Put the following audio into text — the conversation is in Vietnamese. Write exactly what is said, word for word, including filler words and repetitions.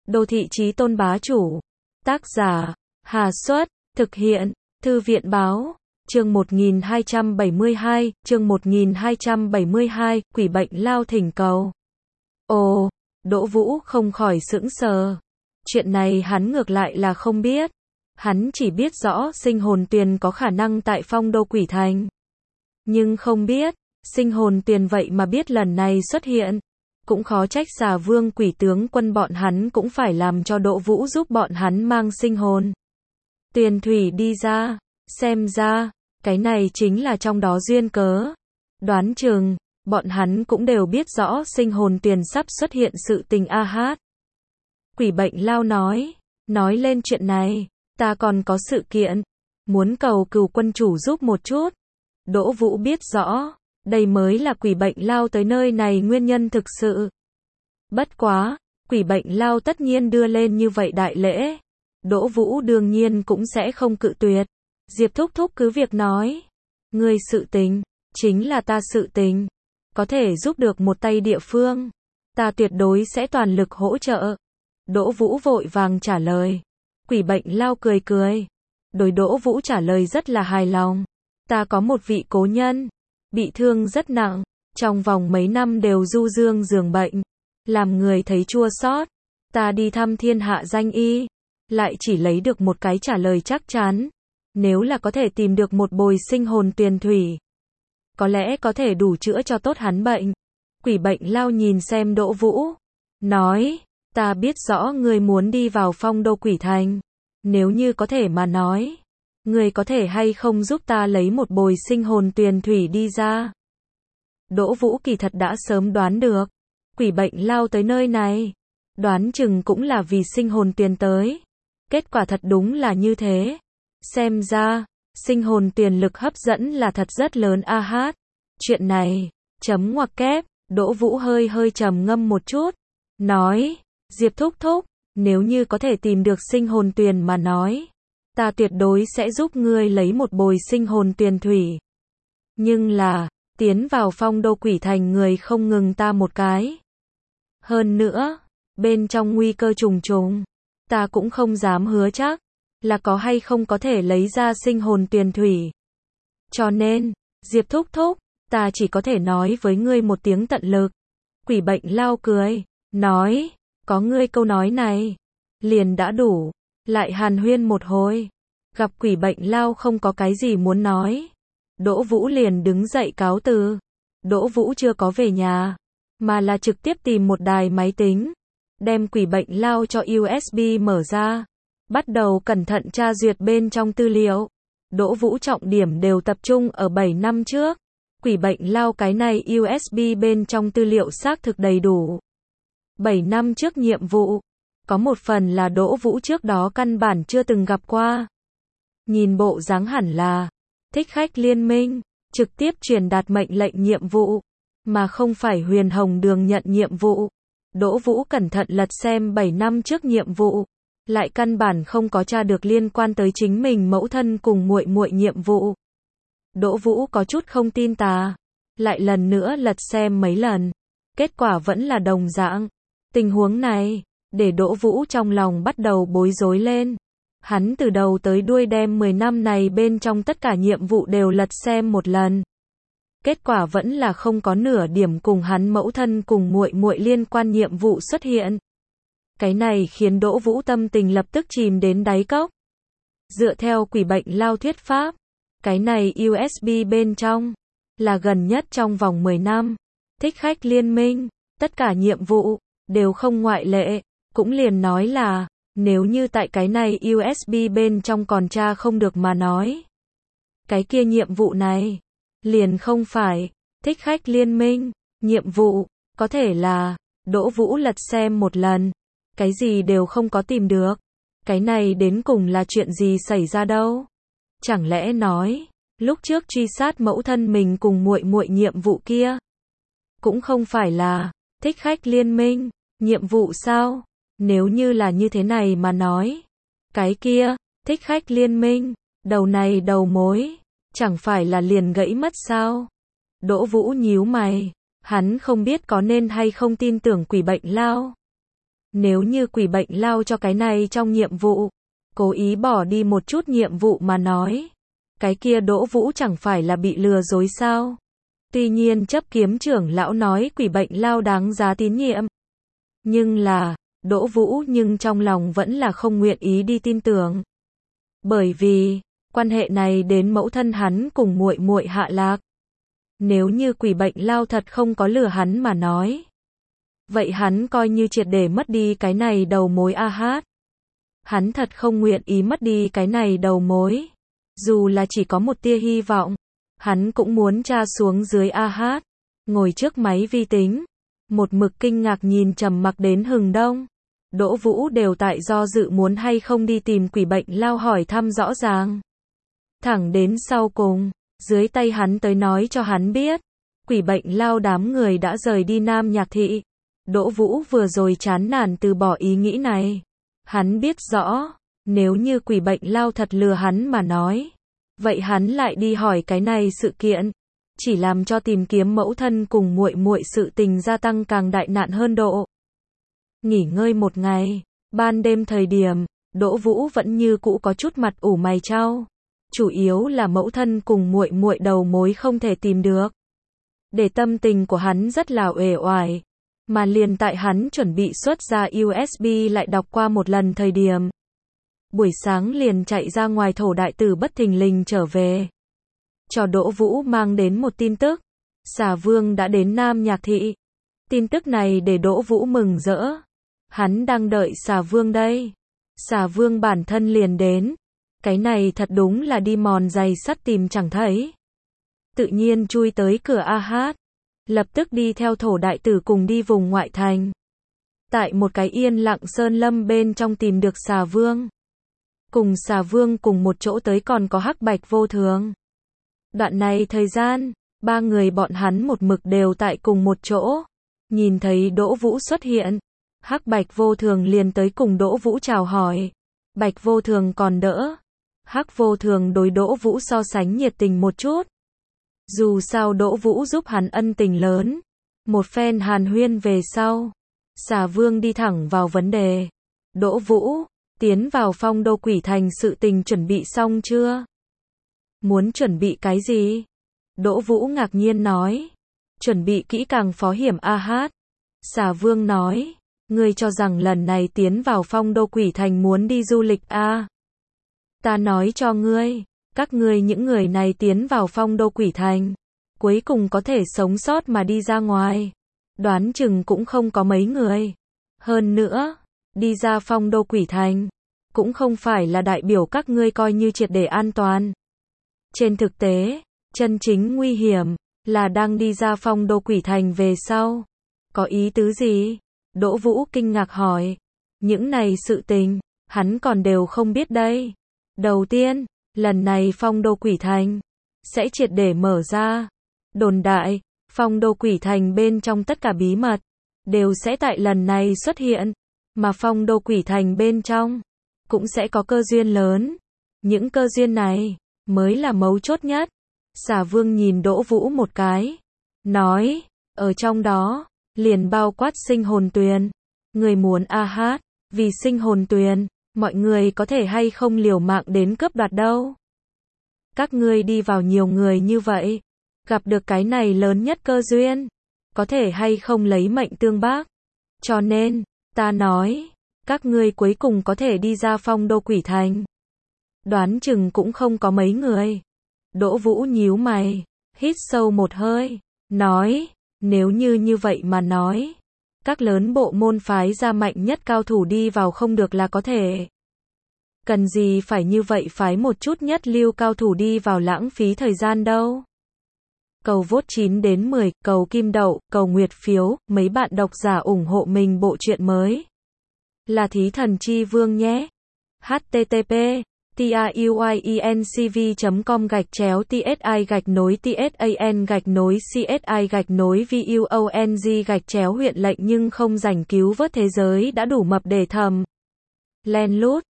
Đô thị chí tôn bá chủ. Tác giả, Hà Xuất, thực hiện, Thư viện báo. Chương một nghìn hai trăm bảy mươi hai, chương một nghìn hai trăm bảy mươi hai, quỷ bệnh lao thỉnh cầu. Ồ, Đỗ Vũ không khỏi sững sờ. Chuyện này hắn ngược lại là không biết. Hắn chỉ biết rõ sinh hồn tuyền có khả năng tại phong đô quỷ thành. Nhưng không biết, sinh hồn tuyền vậy mà biết lần này xuất hiện. Cũng khó trách Xà Vương quỷ tướng quân bọn hắn cũng phải làm cho Đỗ Vũ giúp bọn hắn mang sinh hồn tuyền thủy đi ra. Xem ra, cái này chính là trong đó duyên cớ. Đoán chừng, bọn hắn cũng đều biết rõ sinh hồn tuyền sắp xuất hiện sự tình a hát. Quỷ bệnh lao nói, nói lên chuyện này, ta còn có sự kiện, muốn cầu cừu quân chủ giúp một chút. Đỗ Vũ biết rõ, đây mới là quỷ bệnh lao tới nơi này nguyên nhân thực sự. Bất quá, quỷ bệnh lao tất nhiên đưa lên như vậy đại lễ. Đỗ Vũ đương nhiên cũng sẽ không cự tuyệt. Diệp thúc thúc cứ việc nói. Ngươi sự tình, chính là ta sự tình. Có thể giúp được một tay địa phương. Ta tuyệt đối sẽ toàn lực hỗ trợ. Đỗ Vũ vội vàng trả lời. Quỷ bệnh lao cười cười. Đối Đỗ Vũ trả lời rất là hài lòng. Ta có một vị cố nhân. Bị thương rất nặng. Trong vòng mấy năm đều du dương giường bệnh. Làm người thấy chua xót. Ta đi thăm thiên hạ danh y. Lại chỉ lấy được một cái trả lời chắc chắn. Nếu là có thể tìm được một bồi sinh hồn tuyền thủy. Có lẽ có thể đủ chữa cho tốt hắn bệnh. Quỷ bệnh lao nhìn xem Đỗ Vũ. Nói, ta biết rõ ngươi muốn đi vào phong đô quỷ thành. Nếu như có thể mà nói. Ngươi có thể hay không giúp ta lấy một bồi sinh hồn tuyền thủy đi ra. Đỗ Vũ kỳ thật đã sớm đoán được. Quỷ bệnh lao tới nơi này. Đoán chừng cũng là vì sinh hồn tuyền tới. Kết quả thật đúng là như thế. Xem ra, sinh hồn tuyền lực hấp dẫn là thật rất lớn a hát. Chuyện này, chấm ngoặc kép, Đỗ Vũ hơi hơi trầm ngâm một chút. Nói, Diệp thúc thúc, nếu như có thể tìm được sinh hồn tuyền mà nói. Ta tuyệt đối sẽ giúp ngươi lấy một bồi sinh hồn tuyền thủy. Nhưng là, tiến vào phong đô quỷ thành người không ngừng ta một cái. Hơn nữa, bên trong nguy cơ trùng trùng. Ta cũng không dám hứa chắc. Là có hay không có thể lấy ra sinh hồn tuyền thủy. Cho nên, Diệp thúc thúc, ta chỉ có thể nói với ngươi một tiếng tận lực. Quỷ bệnh lao cười, nói, có ngươi câu nói này, liền đã đủ, lại hàn huyên một hồi. Gặp quỷ bệnh lao không có cái gì muốn nói. Đỗ Vũ liền đứng dậy cáo từ. Đỗ Vũ chưa có về nhà, mà là trực tiếp tìm một đài máy tính. Đem quỷ bệnh lao cho u ét bê mở ra. Bắt đầu cẩn thận tra duyệt bên trong tư liệu. Đỗ Vũ trọng điểm đều tập trung ở bảy năm trước. Quỷ bệnh lao cái này u ét bê bên trong tư liệu xác thực đầy đủ. bảy năm trước nhiệm vụ. Có một phần là Đỗ Vũ trước đó căn bản chưa từng gặp qua. Nhìn bộ dáng hẳn là Thích Khách Liên Minh. Trực tiếp truyền đạt mệnh lệnh nhiệm vụ. Mà không phải Huyền Hồng Đường nhận nhiệm vụ. Đỗ Vũ cẩn thận lật xem bảy năm trước nhiệm vụ. Lại căn bản không có tra được liên quan tới chính mình mẫu thân cùng muội muội nhiệm vụ. Đỗ Vũ có chút không tin tà. Lại lần nữa lật xem mấy lần. Kết quả vẫn là đồng dạng. Tình huống này, để Đỗ Vũ trong lòng bắt đầu bối rối lên. Hắn từ đầu tới đuôi đem mười năm này bên trong tất cả nhiệm vụ đều lật xem một lần. Kết quả vẫn là không có nửa điểm cùng hắn mẫu thân cùng muội muội liên quan nhiệm vụ xuất hiện. Cái này khiến Đỗ Vũ tâm tình lập tức chìm đến đáy cốc. Dựa theo quỷ bệnh lao thuyết pháp, cái này u ét bê bên trong, là gần nhất trong vòng mười năm. Thích Khách Liên Minh, tất cả nhiệm vụ, đều không ngoại lệ. Cũng liền nói là, nếu như tại cái này u ét bê bên trong còn tra không được mà nói. Cái kia nhiệm vụ này, liền không phải, Thích Khách Liên Minh, nhiệm vụ, có thể là, Đỗ Vũ lật xem một lần. Cái gì đều không có tìm được. Cái này đến cùng là chuyện gì xảy ra đâu? Chẳng lẽ nói, lúc trước truy sát mẫu thân mình cùng muội muội nhiệm vụ kia, cũng không phải là Thích Khách Liên Minh, nhiệm vụ sao? Nếu như là như thế này mà nói, cái kia, Thích Khách Liên Minh, đầu này đầu mối, chẳng phải là liền gãy mất sao? Đỗ Vũ nhíu mày, hắn không biết có nên hay không tin tưởng quỷ bệnh lao. Nếu như quỷ bệnh lao cho cái này trong nhiệm vụ, cố ý bỏ đi một chút nhiệm vụ mà nói, cái kia Đỗ Vũ chẳng phải là bị lừa dối sao? Tuy nhiên chấp kiếm trưởng lão nói quỷ bệnh lao đáng giá tín nhiệm. Nhưng là, Đỗ Vũ nhưng trong lòng vẫn là không nguyện ý đi tin tưởng. Bởi vì, quan hệ này đến mẫu thân hắn cùng muội muội Hạ Lạc. Nếu như quỷ bệnh lao thật không có lừa hắn mà nói, vậy hắn coi như triệt để mất đi cái này đầu mối a hát. Hắn thật không nguyện ý mất đi cái này đầu mối. Dù là chỉ có một tia hy vọng, hắn cũng muốn tra xuống dưới a hát. Ngồi trước máy vi tính, một mực kinh ngạc nhìn trầm mặc đến hừng đông. Đỗ Vũ đều tại do dự muốn hay không đi tìm quỷ bệnh lao hỏi thăm rõ ràng. Thẳng đến sau cùng, dưới tay hắn tới nói cho hắn biết, quỷ bệnh lao đám người đã rời đi Nam Nhạc Thị. Đỗ Vũ vừa rồi chán nản từ bỏ ý nghĩ này. Hắn biết rõ, nếu như quỷ bệnh lao thật lừa hắn mà nói, vậy hắn lại đi hỏi cái này sự kiện, chỉ làm cho tìm kiếm mẫu thân cùng muội muội sự tình gia tăng càng đại nạn hơn độ. Nghỉ ngơi một ngày, ban đêm thời điểm, Đỗ Vũ vẫn như cũ có chút mặt ủ mày chau. Chủ yếu là mẫu thân cùng muội muội đầu mối không thể tìm được. Để tâm tình của hắn rất là uể oải, mà liền tại hắn chuẩn bị xuất ra u ét bê lại đọc qua một lần thời điểm. Buổi sáng liền chạy ra ngoài thổ đại tử bất thình lình trở về. Cho Đỗ Vũ mang đến một tin tức. Xà Vương đã đến Nam Nhạc Thị. Tin tức này để Đỗ Vũ mừng rỡ. Hắn đang đợi Xà Vương đây. Xà Vương bản thân liền đến. Cái này thật đúng là đi mòn giày sắt tìm chẳng thấy. Tự nhiên chui tới cửa a hát. Lập tức đi theo thổ đại tử cùng đi vùng ngoại thành. Tại một cái yên lặng sơn lâm bên trong tìm được Xà Vương. Cùng Xà Vương cùng một chỗ tới còn có Hắc Bạch Vô Thường. Đoạn này thời gian, ba người bọn hắn một mực đều tại cùng một chỗ. Nhìn thấy Đỗ Vũ xuất hiện, Hắc Bạch Vô Thường liền tới cùng Đỗ Vũ chào hỏi. Bạch Vô Thường còn đỡ. Hắc Vô Thường đối Đỗ Vũ so sánh nhiệt tình một chút. Dù sao Đỗ Vũ giúp hắn ân tình lớn. Một phen hàn huyên về sau, Xà Vương đi thẳng vào vấn đề. Đỗ Vũ, tiến vào Phong Đô Quỷ Thành sự tình chuẩn bị xong chưa? Muốn chuẩn bị cái gì? Đỗ Vũ ngạc nhiên nói. Chuẩn bị kỹ càng phó hiểm a hát. Xà Vương nói. Ngươi cho rằng lần này tiến vào Phong Đô Quỷ Thành muốn đi du lịch a? Ta nói cho ngươi, các ngươi những người này tiến vào Phong Đô Quỷ Thành, cuối cùng có thể sống sót mà đi ra ngoài. Đoán chừng cũng không có mấy người. Hơn nữa, đi ra Phong Đô Quỷ Thành, cũng không phải là đại biểu các ngươi coi như triệt để an toàn. Trên thực tế, chân chính nguy hiểm, là đang đi ra Phong Đô Quỷ Thành về sau. Có ý tứ gì? Đỗ Vũ kinh ngạc hỏi. Những này sự tình, hắn còn đều không biết đây. Đầu tiên, lần này Phong Đô Quỷ Thành sẽ triệt để mở ra. Đồn đại, Phong Đô Quỷ Thành bên trong tất cả bí mật đều sẽ tại lần này xuất hiện, mà Phong Đô Quỷ Thành bên trong cũng sẽ có cơ duyên lớn. Những cơ duyên này mới là mấu chốt nhất. Xà Vương nhìn Đỗ Vũ một cái, nói, ở trong đó liền bao quát sinh hồn tuyền. Người muốn a hát, vì sinh hồn tuyền, mọi người có thể hay không liều mạng đến cướp đoạt đâu. Các ngươi đi vào nhiều người như vậy, gặp được cái này lớn nhất cơ duyên, có thể hay không lấy mệnh tương bác. Cho nên, ta nói, các ngươi cuối cùng có thể đi ra Phong Đô Quỷ Thành. Đoán chừng cũng không có mấy người. Đỗ Vũ nhíu mày, hít sâu một hơi, nói, nếu như như vậy mà nói, các lớn bộ môn phái ra mạnh nhất cao thủ đi vào không được là có thể. Cần gì phải như vậy phái một chút nhất lưu cao thủ đi vào lãng phí thời gian đâu. Cầu vote chín đến mười, cầu kim đậu, cầu nguyệt phiếu, mấy bạn độc giả ủng hộ mình bộ truyện mới. Là Thí Thần Chi Vương nhé. H T T P truyencv chấm com gạch chéo tsi gạch nối tsan gạch nối csi gạch nối vuong gạch chéo huyện lệnh nhưng không rảnh cứu vớt thế giới đã đủ mập để thầm. Len lút.